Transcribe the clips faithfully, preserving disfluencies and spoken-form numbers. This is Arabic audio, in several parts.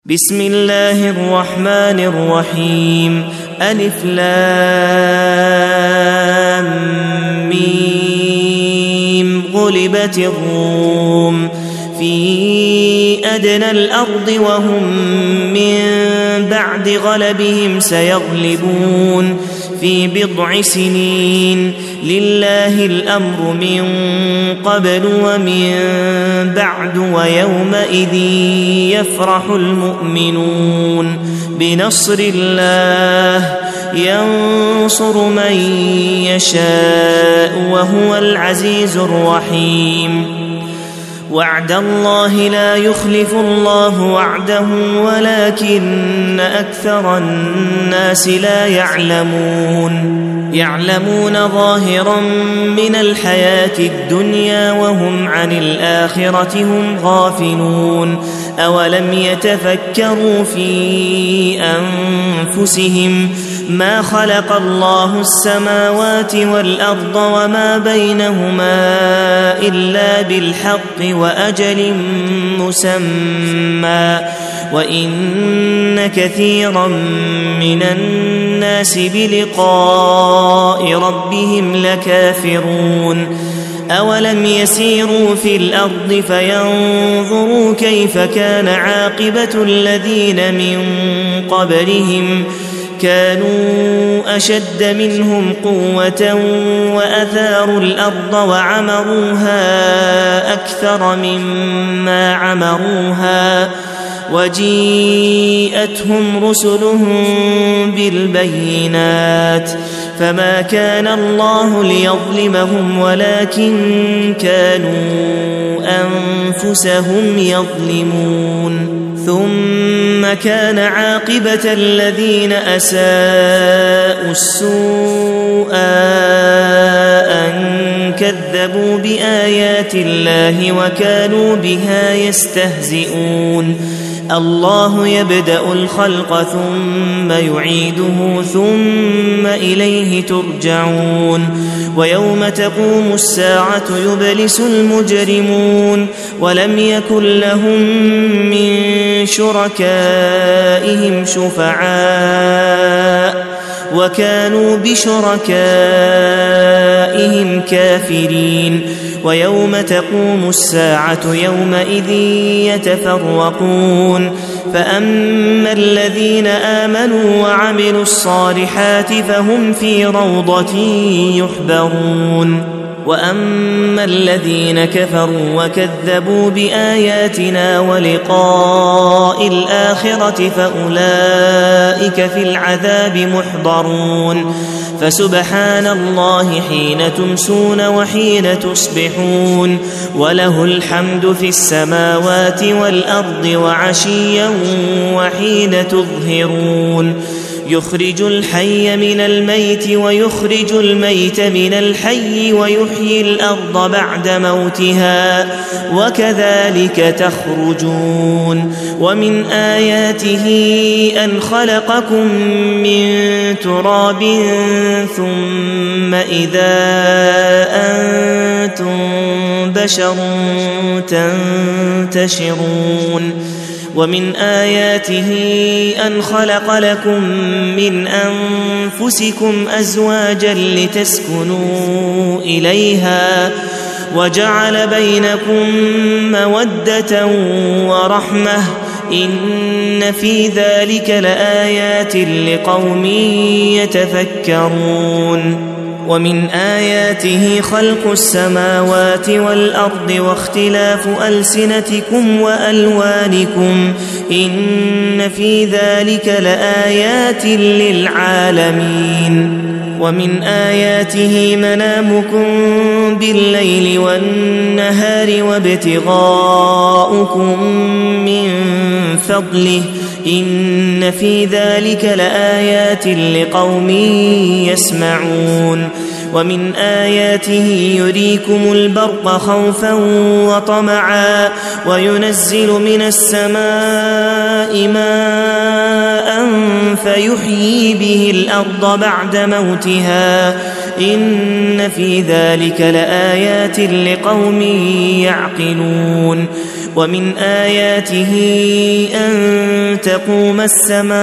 بسم الله الرحمن الرحيم. ألف لام ميم. غلبت الروم في أدنى الأرض وهم من بعد غلبهم سيغلبون في بضع سنين. لله الأمر من قبل ومن بعد ويومئذ يفرح المؤمنون بنصر الله ينصر من يشاء وهو العزيز الرحيم. وعد الله لا يخلف الله وعده ولكن أكثر الناس لا يعلمون. يعلمون ظاهرا من الحياة الدنيا وهم عن الآخرة هم غافلون. أولم يتفكروا في أنفسهم ما خلق الله السماوات والأرض وما بينهما إلا بالحق وأجل مسمى وإن كثيرا من الناس بلقاء ربهم لكافرون. أولم يسيروا في الأرض فينظروا كيف كان عاقبة الذين من قبلهم كانوا أشد منهم قوة وأثاروا الأرض وعمروها أكثر مما عمروها وجيءتهم رسلهم بالبينات فما كان الله ليظلمهم ولكن كانوا أنفسهم يظلمون. ثم كان عاقبة الذين أساءوا السوء أن كذبوا بآيات الله وكانوا بها يستهزئون. الله يبدأ الخلق ثم يعيده ثم إليه ترجعون. ويوم تقوم الساعة يبلس المجرمون ولم يكن لهم من شركائهم شفعاء وكانوا بشركائهم كافرين. ويوم تقوم الساعة يومئذ يتفرقون فأما الذين آمنوا وعملوا الصالحات فهم في روضة يحبرون وأما الذين كفروا وكذبوا بآياتنا ولقاء الآخرة فأولئك في العذاب محضرون. فسبحان الله حين تمسون وحين تصبحون وله الحمد في السماوات والأرض وعشيا وحين تظهرون. يخرج الحي من الميت ويخرج الميت من الحي ويحيي الأرض بعد موتها وكذلك تخرجون. ومن آياته أن خلقكم من تراب ثم إذا أنتم بشر تنتشرون. ومن آياته أن خلق لكم من أنفسكم أزواجا لتسكنوا إليها وجعل بينكم مودة ورحمة إن في ذلك لآيات لقوم يتفكرون. ومن آياته خلق السماوات والأرض واختلاف ألسنتكم وألوانكم إن في ذلك لآيات للعالمين. ومن آياته منامكم بالليل والنهار وابتغاؤكم من فضله إن في ذلك لآيات لقوم يسمعون. ومن آياته يريكم البرق خوفا وطمعا وينزل من السماء ماء فيحيي به الأرض بعد موتها إن في ذلك لآيات لقوم يعقلون. ومن آياته أن تقوم السماء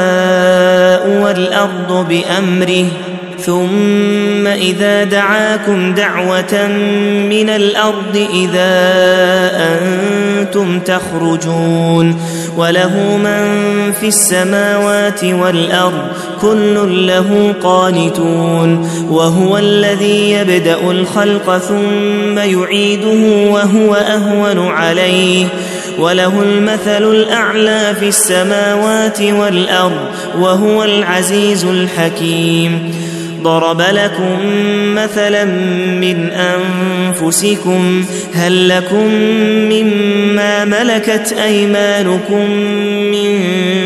والأرض بأمره ثم إذا دعاكم دعوة من الأرض إذا أنتم تخرجون وله من في السماوات والأرض كل له قانتون وهو الذي يبدأ الخلق ثم يعيده وهو أهون عليه وله المثل الأعلى في السماوات والأرض وهو العزيز الحكيم ضرب لكم مثلا من أنفسكم هل لكم مما ملكت أيمانكم من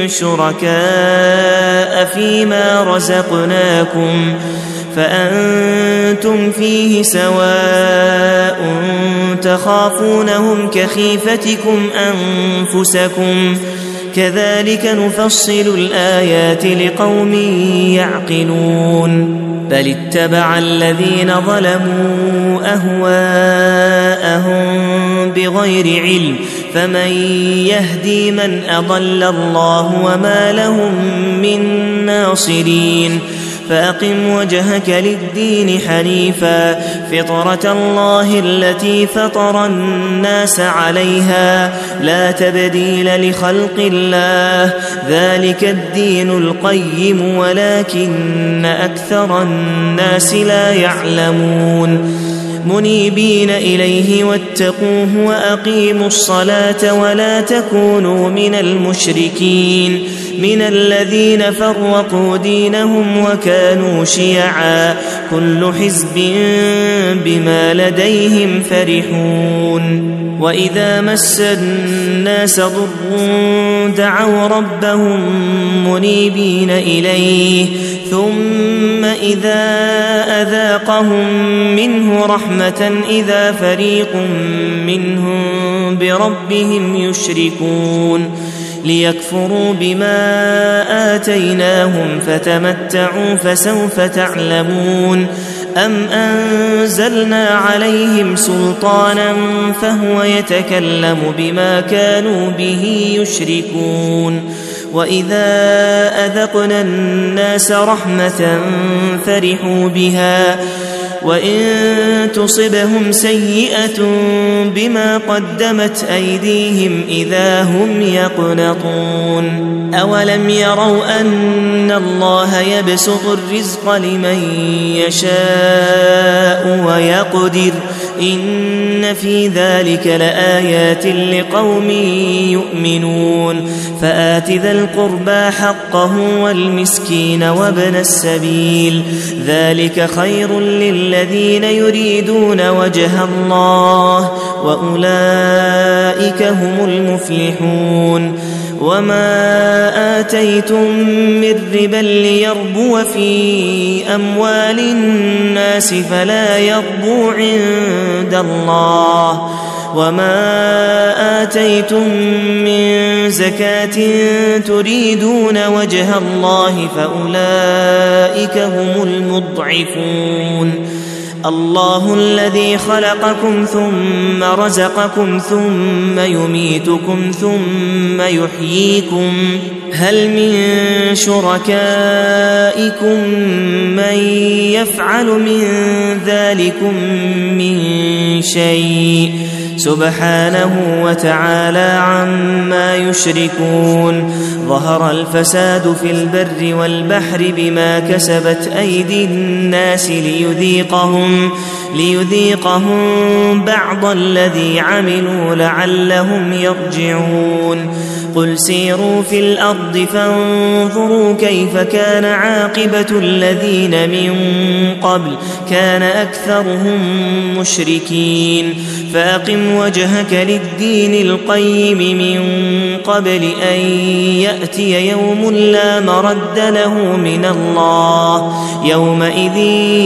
شركاء فيما رزقناكم فأنتم فيه سواء تخافونهم كخيفتكم أنفسكم كذلك نفصل الآيات لقوم يعقلون بل اتبع الذين ظلموا أهواءهم بغير علم فمن يهدي من أضل الله وما لهم من ناصرين فأقم وجهك للدين حنيفا فطرة الله التي فطر الناس عليها لا تبديل لخلق الله ذلك الدين القيم ولكن أكثر الناس لا يعلمون منيبين إليه واتقوه وأقيموا الصلاة ولا تكونوا من المشركين من الذين فرقوا دينهم وكانوا شيعا كل حزب بما لديهم فرحون وإذا مس الناس ضر دعوا ربهم منيبين إليه ثم إذا أذاقهم منه رحمة إذا فريق منهم بربهم يشركون ليكفروا بما آتيناهم فتمتعوا فسوف تعلمون أم أنزلنا عليهم سلطانا فهو يتكلم بما كانوا به يشركون وإذا أذقنا الناس رحمة فرحوا بها وإن تصبهم سيئة بما قدمت أيديهم إذا هم يقنطون أولم يروا أن الله يبسط الرزق لمن يشاء ويقدر إن في ذلك لآيات لقوم يؤمنون فآت ذا القربى حقه والمسكين وابن السبيل ذلك خير للذين يريدون وجه الله وأولئك هم المفلحون وما آتيتم من ربا ليربو في أموال الناس فلا يربو عند الله وما آتيتم من زكاة تريدون وجه الله فأولئك هم المضعفون الله الذي خلقكم ثم رزقكم ثم يميتكم ثم يحييكم هل من شركائكم من يفعل من ذلكم من شيء سبحانه وتعالى عما يشركون ظهر الفساد في البر والبحر بما كسبت أيدي الناس ليذيقهم ليذيقهم بعض الذي عملوا لعلهم يرجعون قل سيروا في الأرض فانظروا كيف كان عاقبة الذين من قبل كان أكثرهم مشركين فأقم وجهك للدين القيم من قبل أن يأتي يوم لا مرد له من الله يومئذ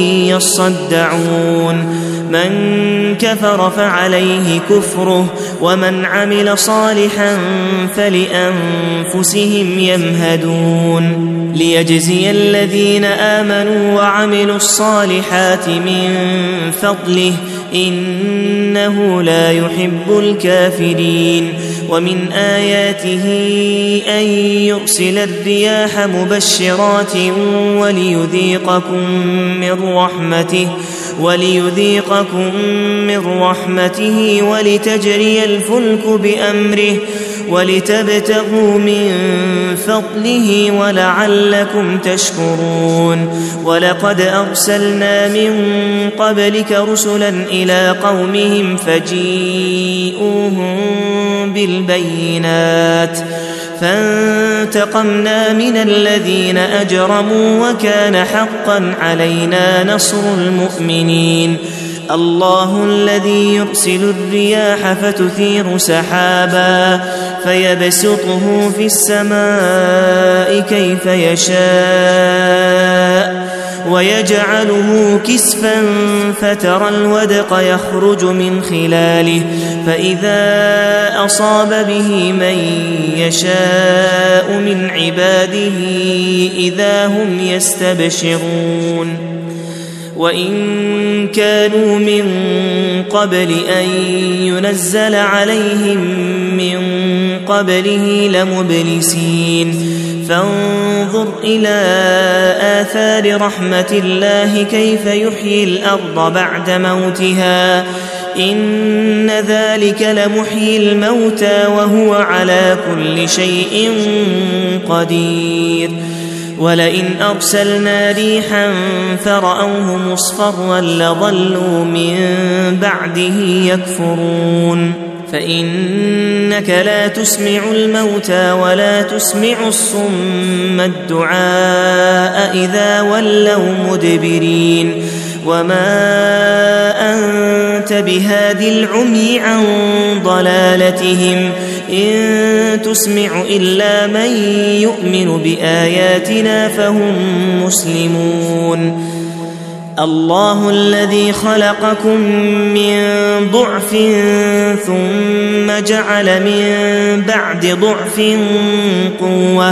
يصدعون من كفر فعليه كفره ومن عمل صالحا فلأنفسهم يمهدون ليجزي الذين آمنوا وعملوا الصالحات من فضله إنه لا يحب الكافرين ومن آياته أن يرسل الرياح مبشرات وليذيقكم من رحمته وليذيقكم من رحمته ولتجري الفلك بأمره ولتبتغوا من فضله ولعلكم تشكرون ولقد أرسلنا من قبلك رسلا إلى قومهم فجيئوهم بالبينات فانتقمنا من الذين أجرموا وكان حقا علينا نصر المؤمنين الله الذي يرسل الرياح فتثير سحابا فيبسطه في السماء كيف يشاء ويجعله كسفا فترى الودق يخرج من خلاله فإذا أصاب به من يشاء من عباده إذا هم يستبشرون وإن كانوا من قبل أن ينزل عليهم من قبله لمبلسين فانظر إلى آثار رحمة الله كيف يحيي الأرض بعد موتها إن ذلك لمحيي الموتى وهو على كل شيء قدير ولئن أرسلنا ريحا فرأوه مصفرا لظلوا من بعده يكفرون فإنك لا تسمع الموتى ولا تسمع الصم الدعاء إذا ولوا مدبرين وما أنت بهادي العمي عن ضلالتهم إن تسمع إلا من يؤمن بآياتنا فهم مسلمون الله الذي خلقكم من ضعف ثم جعل من بعد ضعف قوة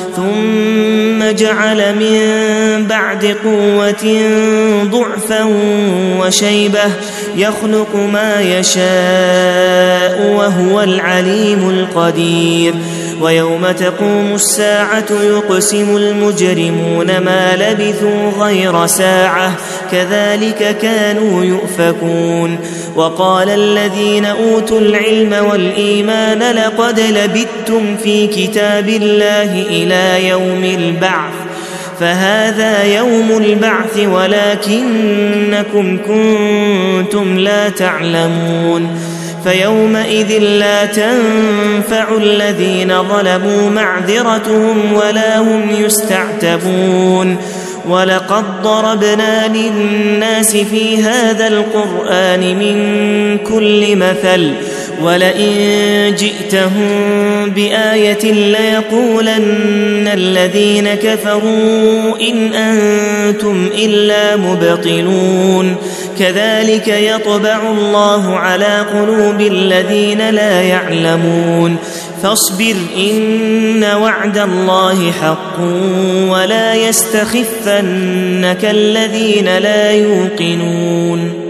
ثم جعل من بعد قوة ضعفا وشيبة يخلق ما يشاء وهو العليم القدير ويوم تقوم الساعة يقسم المجرمون ما لبثوا غير ساعة كذلك كانوا يؤفكون وقال الذين أوتوا العلم والإيمان لقد لبثتم في كتاب الله إلى يوم البعث فهذا يوم البعث ولكنكم كنتم لا تعلمون فيومئذ لا تنفع الذين ظلموا معذرتهم ولا هم يستعتبون ولقد ضربنا للناس في هذا القرآن من كل مثل ولئن جئتهم بآية ليقولن الذين كفروا إن أنتم إلا مبطلون كذلك يطبع الله على قلوب الذين لا يعلمون فاصبر إن وعد الله حق ولا يستخفنك الذين لا يوقنون